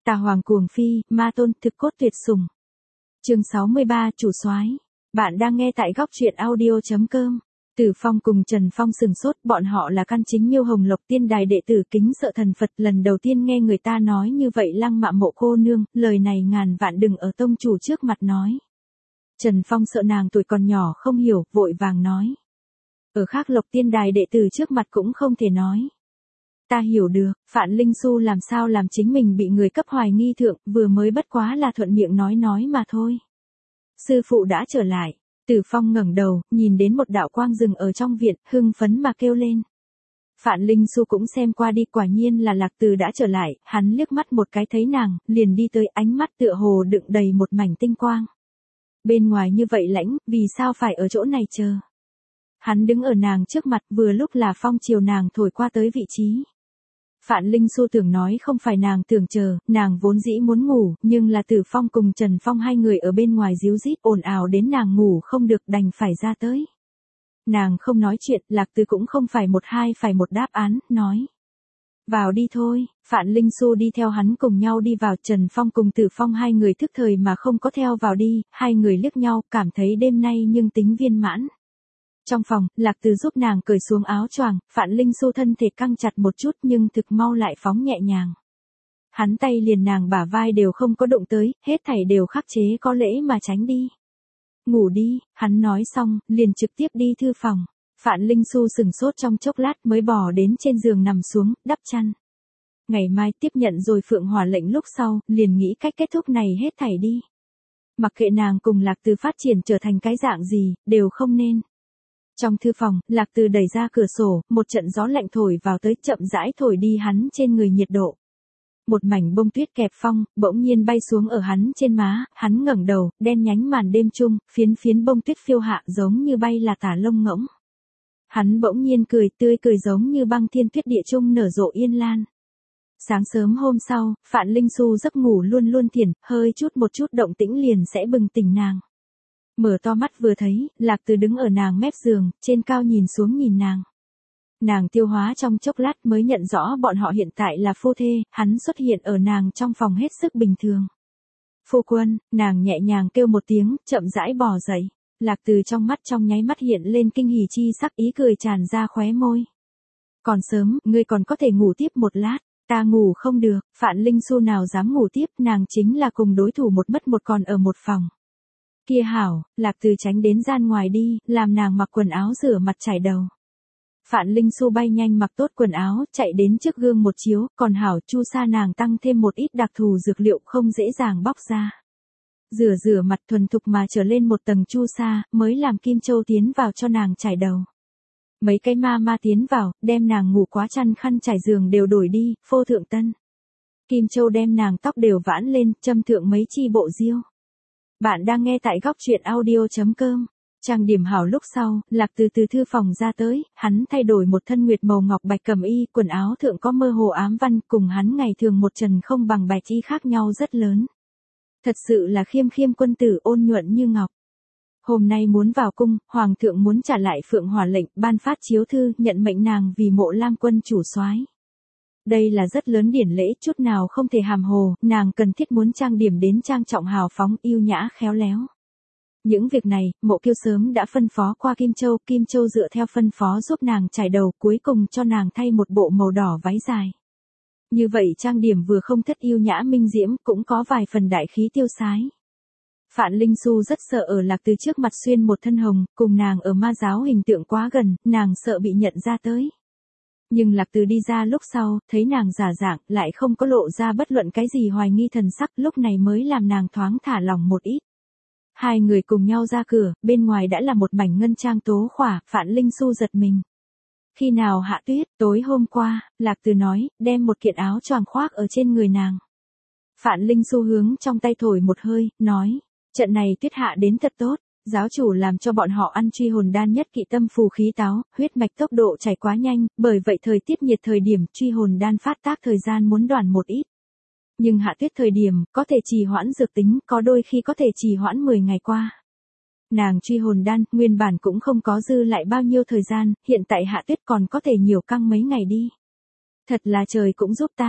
Tà hoàng cuồng phi, ma tôn thực cốt tuyệt sủng. Chương 63 chủ soái. Bạn đang nghe tại góc truyện audio.com. Tử Phong cùng Trần Phong sừng sốt, bọn họ là căn chính Miêu Hồng Lộc Tiên Đài đệ tử kính sợ thần Phật, lần đầu tiên nghe người ta nói như vậy. Lăng Mạ Mộ cô nương, lời này ngàn vạn đừng ở tông chủ trước mặt nói. Trần Phong sợ nàng tuổi còn nhỏ không hiểu, vội vàng nói. Ở khác Lộc Tiên Đài đệ tử trước mặt cũng không thể nói. Ta hiểu được, Phạn Linh Xu làm sao làm chính mình bị người cấp hoài nghi thượng, vừa mới bất quá là thuận miệng nói mà thôi. Sư phụ đã trở lại. Tử Phong ngẩng đầu, nhìn đến một đạo quang rừng ở trong viện, hưng phấn mà kêu lên. Phạn Linh Xu cũng xem qua đi, quả nhiên là Lạc Từ đã trở lại, hắn liếc mắt một cái thấy nàng, liền đi tới, ánh mắt tựa hồ đựng đầy một mảnh tinh quang. Bên ngoài như vậy lãnh, vì sao phải ở chỗ này chờ? Hắn đứng ở nàng trước mặt, vừa lúc là phong chiều nàng thổi qua tới vị trí. Phạn Linh Xu tưởng nói không phải nàng tưởng chờ, nàng vốn dĩ muốn ngủ, nhưng là Tử Phong cùng Trần Phong hai người ở bên ngoài díu dít ồn ào đến nàng ngủ không được, đành phải ra tới. Nàng không nói chuyện, Lạc Từ cũng không phải một hai phải một đáp án, nói. Vào đi thôi. Phạn Linh Xu đi theo hắn cùng nhau đi vào, Trần Phong cùng Tử Phong hai người thức thời mà không có theo vào đi, hai người liếc nhau, cảm thấy đêm nay nhưng tính viên mãn. Trong phòng, Lạc Từ giúp nàng cởi xuống áo choàng, Phạn Linh Xu thân thể căng chặt một chút nhưng thực mau lại phóng nhẹ nhàng. Hắn tay liền nàng bả vai đều không có động tới, hết thảy đều khắc chế có lễ mà tránh đi. Ngủ đi, hắn nói xong, liền trực tiếp đi thư phòng. Phạn Linh Xu sừng sốt trong chốc lát mới bò đến trên giường nằm xuống, đắp chăn. Ngày mai tiếp nhận rồi Phượng Hỏa lệnh lúc sau, liền nghĩ cách kết thúc này hết thảy đi. Mặc kệ nàng cùng Lạc Từ phát triển trở thành cái dạng gì, đều không nên. Trong thư phòng, Lạc Từ đẩy ra cửa sổ, một trận gió lạnh thổi vào tới, chậm rãi thổi đi hắn trên người nhiệt độ. Một mảnh bông tuyết kẹp phong, bỗng nhiên bay xuống ở hắn trên má, hắn ngẩng đầu, đen nhánh màn đêm chung, phiến bông tuyết phiêu hạ giống như bay là tả lông ngỗng. Hắn bỗng nhiên cười tươi cười giống như băng thiên tuyết địa chung nở rộ yên lan. Sáng sớm hôm sau, Phạn Linh Xu giấc ngủ luôn luôn thiền, hơi một chút động tĩnh liền sẽ bừng tỉnh nàng. Mở to mắt vừa thấy, Lạc Từ đứng ở nàng mép giường, trên cao nhìn xuống nhìn nàng. Nàng tiêu hóa trong chốc lát mới nhận rõ bọn họ hiện tại là phu thê, hắn xuất hiện ở nàng trong phòng hết sức bình thường. Phu quân, nàng nhẹ nhàng kêu một tiếng, chậm rãi bò dậy. Lạc Từ trong mắt trong nháy mắt hiện lên kinh hỉ chi sắc, ý cười tràn ra khóe môi. Còn sớm, ngươi còn có thể ngủ tiếp một lát. Ta ngủ không được. Phạn Linh Xu nào dám ngủ tiếp, nàng chính là cùng đối thủ một mất một còn ở một phòng. Kia hảo, Lạc Từ tránh đến gian ngoài đi, làm nàng mặc quần áo rửa mặt chải đầu. Phạn Linh Xu bay nhanh mặc tốt quần áo, chạy đến trước gương một chiếu, còn hảo chu sa nàng tăng thêm một ít đặc thù dược liệu không dễ dàng bóc ra. Rửa mặt thuần thục mà trở lên một tầng chu sa, mới làm Kim Châu tiến vào cho nàng chải đầu. Mấy cái ma tiến vào, đem nàng ngủ quá chăn khăn trải giường đều đổi đi, phô thượng tân. Kim Châu đem nàng tóc đều vãn lên, châm thượng mấy chi bộ diêu. Bạn đang nghe tại góc truyện audio.com. Trang điểm hảo lúc sau, Lạc từ thư phòng ra tới, hắn thay đổi một thân nguyệt màu ngọc bạch cẩm y, quần áo thượng có mơ hồ ám văn, cùng hắn ngày thường một trần không bằng bạch y khác nhau rất lớn. Thật sự là khiêm quân tử, ôn nhuận như ngọc. Hôm nay muốn vào cung, hoàng thượng muốn trả lại Phượng Hỏa lệnh, ban phát chiếu thư, nhận mệnh nàng vì Mộ Lam quân chủ soái. Đây là rất lớn điển lễ, chút nào không thể hàm hồ, nàng cần thiết muốn trang điểm đến trang trọng hào phóng, yêu nhã khéo léo. Những việc này, Mộ Kiêu sớm đã phân phó qua Kim Châu dựa theo phân phó giúp nàng trải đầu, cuối cùng cho nàng thay một bộ màu đỏ váy dài. Như vậy trang điểm vừa không thất yêu nhã minh diễm, cũng có vài phần đại khí tiêu sái. Phạn Linh Xu rất sợ ở Lạc Từ trước mặt xuyên một thân hồng, cùng nàng ở ma giáo hình tượng quá gần, nàng sợ bị nhận ra tới. Nhưng Lạc Từ đi ra lúc sau, thấy nàng giả dạng, lại không có lộ ra bất luận cái gì hoài nghi thần sắc, lúc này mới làm nàng thoáng thả lỏng một ít. Hai người cùng nhau ra cửa, bên ngoài đã là một mảnh ngân trang tố khỏa, Phạn Linh Xu giật mình. Khi nào hạ tuyết, tối hôm qua, Lạc Từ nói, đem một kiện áo choàng khoác ở trên người nàng. Phạn Linh Xu hướng trong tay thổi một hơi, nói, trận này tuyết hạ đến thật tốt, giáo chủ làm cho bọn họ ăn truy hồn đan nhất kỵ tâm phù khí táo, huyết mạch tốc độ chảy quá nhanh, bởi vậy thời tiết nhiệt thời điểm truy hồn đan phát tác thời gian muốn đoạn một ít. Nhưng hạ tuyết thời điểm, có thể trì hoãn dược tính, có đôi khi có thể trì hoãn 10 ngày qua. Nàng truy hồn đan, nguyên bản cũng không có dư lại bao nhiêu thời gian, hiện tại hạ tuyết còn có thể nhiều căng mấy ngày đi. Thật là trời cũng giúp ta.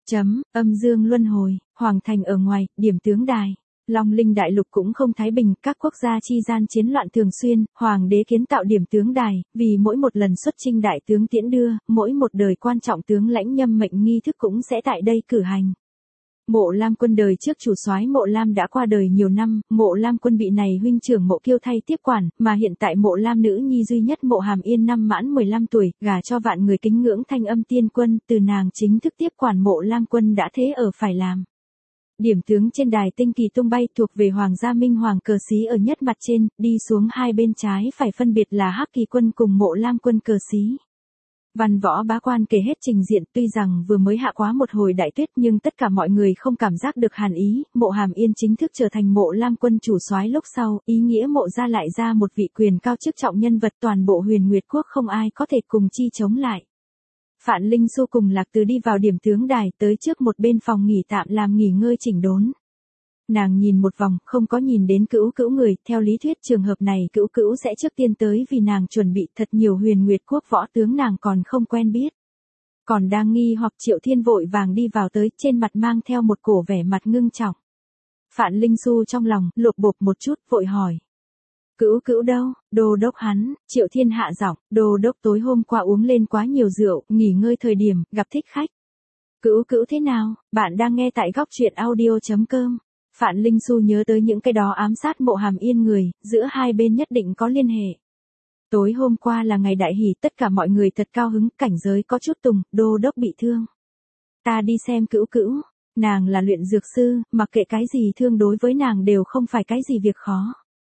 Âm dương luân hồi, hoàng thành ở ngoài, điểm tướng đài. Long Linh đại lục cũng không thái bình, các quốc gia chi gian chiến loạn thường xuyên, hoàng đế kiến tạo điểm tướng đài, vì mỗi một lần xuất chinh đại tướng tiễn đưa, mỗi một đời quan trọng tướng lãnh nhâm mệnh nghi thức cũng sẽ tại đây cử hành. Mộ Lam Quân đời trước chủ soái Mộ Lam đã qua đời nhiều năm, Mộ Lam Quân bị này huynh trưởng Mộ Kiêu thay tiếp quản, mà hiện tại Mộ Lam nữ nhi duy nhất Mộ Hàm Yên năm mãn 15 tuổi, gả cho vạn người kính ngưỡng Thanh Âm Tiên Quân, từ nàng chính thức tiếp quản Mộ Lam Quân đã thế ở phải làm. Điểm tướng trên đài tinh kỳ tung bay thuộc về Hoàng gia Minh Hoàng cờ xí ở nhất mặt trên, đi xuống hai bên trái phải phân biệt là Hắc Kỳ Quân cùng Mộ Lam Quân cờ xí. Văn võ bá quan kể hết trình diện, tuy rằng vừa mới hạ quá một hồi đại tuyết nhưng tất cả mọi người không cảm giác được hàn ý, Mộ Hàm Yên chính thức trở thành Mộ Lam Quân chủ soái lúc sau, ý nghĩa Mộ gia lại ra một vị quyền cao chức trọng nhân vật, toàn bộ Huyền Nguyệt quốc không ai có thể cùng chi chống lại. Phạn Linh Xu cùng Lạc Từ đi vào điểm tướng đài, tới trước một bên phòng nghỉ tạm làm nghỉ ngơi chỉnh đốn. Nàng nhìn một vòng, không có nhìn đến Cữu Cữu người, theo lý thuyết trường hợp này Cữu Cữu sẽ trước tiên tới vì nàng chuẩn bị thật nhiều Huyền Nguyệt quốc võ tướng nàng còn không quen biết. Còn đang nghi hoặc Triệu Thiên vội vàng đi vào tới, trên mặt mang theo một cổ vẻ mặt ngưng trọng. Phạn Linh Xu trong lòng, lột bột một chút, vội hỏi. Cữu Cữu đâu, đô đốc hắn, Triệu Thiên hạ giọng, đô đốc tối hôm qua uống lên quá nhiều rượu, nghỉ ngơi thời điểm, gặp thích khách. Cữu Cữu thế nào, bạn đang nghe tại góc truyện audio.com. Phạn Linh Xu nhớ tới những cái đó ám sát Mộ Hàm Yên người, giữa hai bên nhất định có liên hệ. Tối hôm qua là ngày đại hỷ, tất cả mọi người thật cao hứng, cảnh giới có chút tùng, đô đốc bị thương. Ta đi xem Cữu Cữu, nàng là luyện dược sư, mặc kệ cái gì thương đối với nàng đều không phải cái gì việc khó.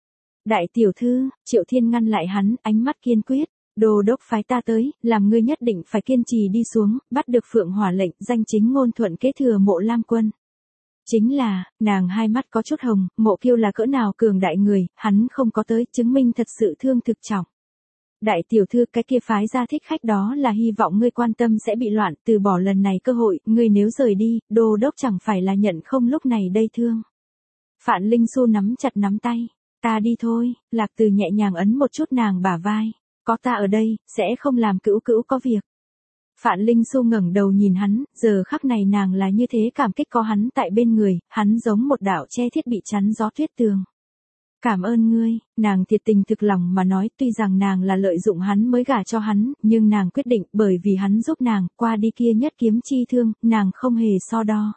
Đại tiểu thư, Triệu Thiên ngăn lại hắn, ánh mắt kiên quyết. Đô đốc phái ta tới, làm ngươi nhất định phải kiên trì đi xuống, bắt được Phượng Hỏa lệnh, danh chính ngôn thuận kế thừa Mộ Lam Quân. Chính là, nàng hai mắt có chút hồng, Mộ Kiêu là cỡ nào cường đại người, hắn không có tới, chứng minh thật sự thương thực trọng. Đại tiểu thư, cái kia phái ra thích khách đó là hy vọng ngươi quan tâm sẽ bị loạn, từ bỏ lần này cơ hội, ngươi nếu rời đi, đô đốc chẳng phải là nhận không lúc này đây thương. Phạn Linh Xu nắm chặt nắm tay. Ta đi thôi, Lạc Từ nhẹ nhàng ấn một chút nàng bả vai. Có ta ở đây, sẽ không làm Cữu Cữu có việc. Phạn Linh Xu ngẩng đầu nhìn hắn, giờ khắc này nàng là như thế cảm kích có hắn tại bên người, hắn giống một đạo che thiết bị chắn gió tuyết tường. Cảm ơn ngươi, nàng thiệt tình thực lòng mà nói, tuy rằng nàng là lợi dụng hắn mới gả cho hắn, nhưng nàng quyết định bởi vì hắn giúp nàng, qua đi kia nhất kiếm chi thương, nàng không hề so đo.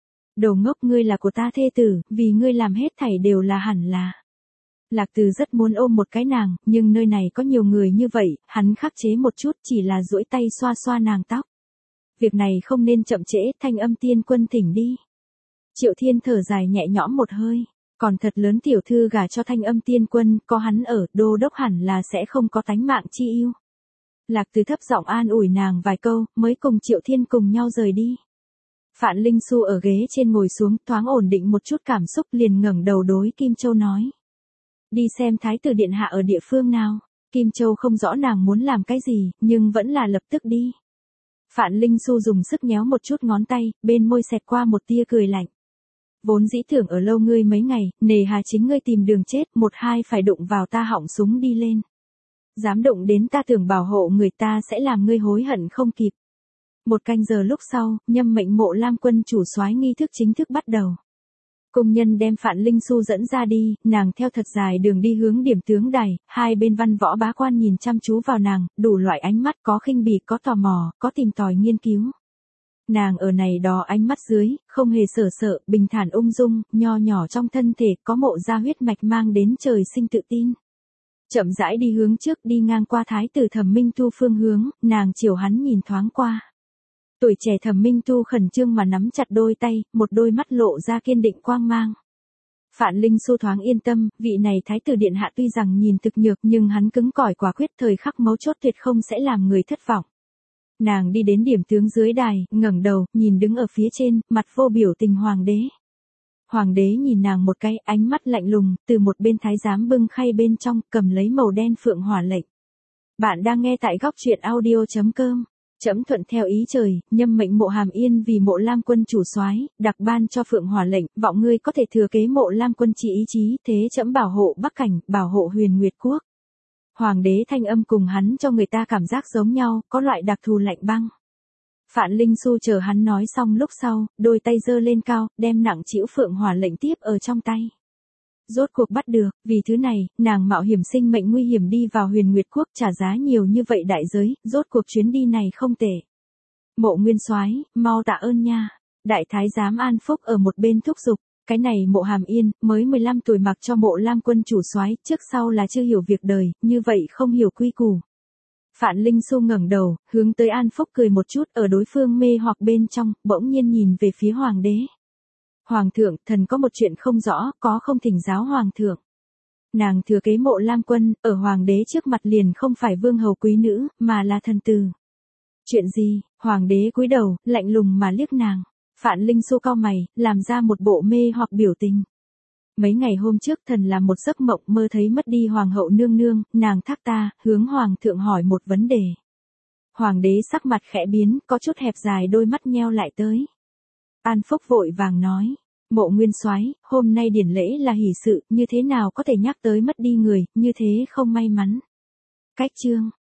Đồ ngốc, ngươi là của ta thê tử, vì ngươi làm hết thảy đều là hẳn là. Lạc Từ rất muốn ôm một cái nàng, nhưng nơi này có nhiều người như vậy, hắn khắc chế một chút, chỉ là duỗi tay xoa xoa nàng tóc. Việc này không nên chậm trễ, Thanh Âm Tiên Quân thỉnh đi. Triệu Thiên thở dài nhẹ nhõm một hơi, còn thật lớn tiểu thư gả cho Thanh Âm Tiên Quân, có hắn ở, đô đốc hẳn là sẽ không có tánh mạng chi yêu. Lạc Từ thấp giọng an ủi nàng vài câu, mới cùng Triệu Thiên cùng nhau rời đi. Phạn Linh Xu ở ghế trên ngồi xuống, thoáng ổn định một chút cảm xúc, liền ngẩng đầu đối Kim Châu nói. Đi xem Thái tử điện hạ ở địa phương nào. Kim Châu không rõ nàng muốn làm cái gì, nhưng vẫn là lập tức đi. Phạn Linh Xu dùng sức nhéo một chút ngón tay, bên môi xẹt qua một tia cười lạnh. Vốn dĩ tưởng ở lâu ngươi mấy ngày, nề hà chính ngươi tìm đường chết, một hai phải đụng vào ta họng súng đi lên. Dám đụng đến ta tưởng bảo hộ người ta sẽ làm ngươi hối hận không kịp. Một canh giờ lúc sau, nhâm mệnh Mộ Lam Quân chủ soái nghi thức chính thức bắt đầu. Công nhân đem Phạn Linh Xu dẫn ra đi, nàng theo thật dài đường đi hướng điểm tướng đài, hai bên văn võ bá quan nhìn chăm chú vào nàng, đủ loại ánh mắt, có khinh bỉ, có tò mò, có tìm tòi nghiên cứu. Nàng ở này đó ánh mắt dưới, không hề sợ, bình thản ung dung, nho nhỏ trong thân thể, có Mộ gia huyết mạch mang đến trời sinh tự tin. Chậm rãi đi hướng trước, đi ngang qua Thái tử Thẩm Minh Tu phương hướng, nàng chiều hắn nhìn thoáng qua. Tuổi trẻ Thẩm Minh Tu khẩn trương mà nắm chặt đôi tay, một đôi mắt lộ ra kiên định quang mang. Phạn Linh Xu thoáng yên tâm, vị này Thái tử điện hạ tuy rằng nhìn thực nhược nhưng hắn cứng cỏi quả quyết, thời khắc mấu chốt tuyệt không sẽ làm người thất vọng. Nàng đi đến điểm tướng dưới đài, ngẩng đầu, nhìn đứng ở phía trên, mặt vô biểu tình hoàng đế. Hoàng đế nhìn nàng một cái, ánh mắt lạnh lùng, từ một bên thái giám bưng khay bên trong, cầm lấy màu đen Phượng Hỏa lệnh. Bạn đang nghe tại góc truyện audio.com. Trẫm thuận theo ý trời, nhâm mệnh Mộ Hàm Yên vì Mộ Lam Quân chủ soái, đặc ban cho Phượng Hỏa lệnh, vọng ngươi có thể thừa kế Mộ Lam Quân chỉ ý chí, thế trẫm bảo hộ Bắc Cảnh, bảo hộ Huyền Nguyệt quốc. Hoàng đế thanh âm cùng hắn cho người ta cảm giác giống nhau, có loại đặc thù lạnh băng. Phạn Linh Xu chờ hắn nói xong lúc sau, đôi tay giơ lên cao, đem nặng trĩu phượng hỏa lệnh tiếp ở trong tay. Rốt cuộc bắt được, vì thứ này, nàng mạo hiểm sinh mệnh nguy hiểm đi vào Huyền Nguyệt Quốc trả giá nhiều như vậy đại giới, rốt cuộc chuyến đi này không tệ. Mộ Nguyên Soái, mau tạ ơn nha. Đại thái giám An Phúc ở một bên thúc giục, cái này Mộ Hàm Yên, mới 15 tuổi mặc cho Mộ Lam quân chủ soái, trước sau là chưa hiểu việc đời, như vậy không hiểu quy củ. Phạn Linh Xu ngẩng đầu, hướng tới An Phúc cười một chút, ở đối phương mê hoặc bên trong, bỗng nhiên nhìn về phía hoàng đế. Hoàng thượng, thần có một chuyện không rõ, có không thỉnh giáo hoàng thượng. Nàng thừa kế Mộ Lam quân, ở hoàng đế trước mặt liền không phải vương hầu quý nữ, mà là thần tử. Chuyện gì? Hoàng đế cúi đầu, lạnh lùng mà liếc nàng. Phạn Linh Xu cau mày, làm ra một bộ mê hoặc biểu tình. Mấy ngày hôm trước thần làm một giấc mộng mơ thấy mất đi hoàng hậu nương nương, nàng thác ta, hướng hoàng thượng hỏi một vấn đề. Hoàng đế sắc mặt khẽ biến, có chút hẹp dài đôi mắt nheo lại tới. An Phúc vội vàng nói, Mộ Nguyên Soái, hôm nay điển lễ là hỷ sự, như thế nào có thể nhắc tới mất đi người, như thế không may mắn. Cách chương,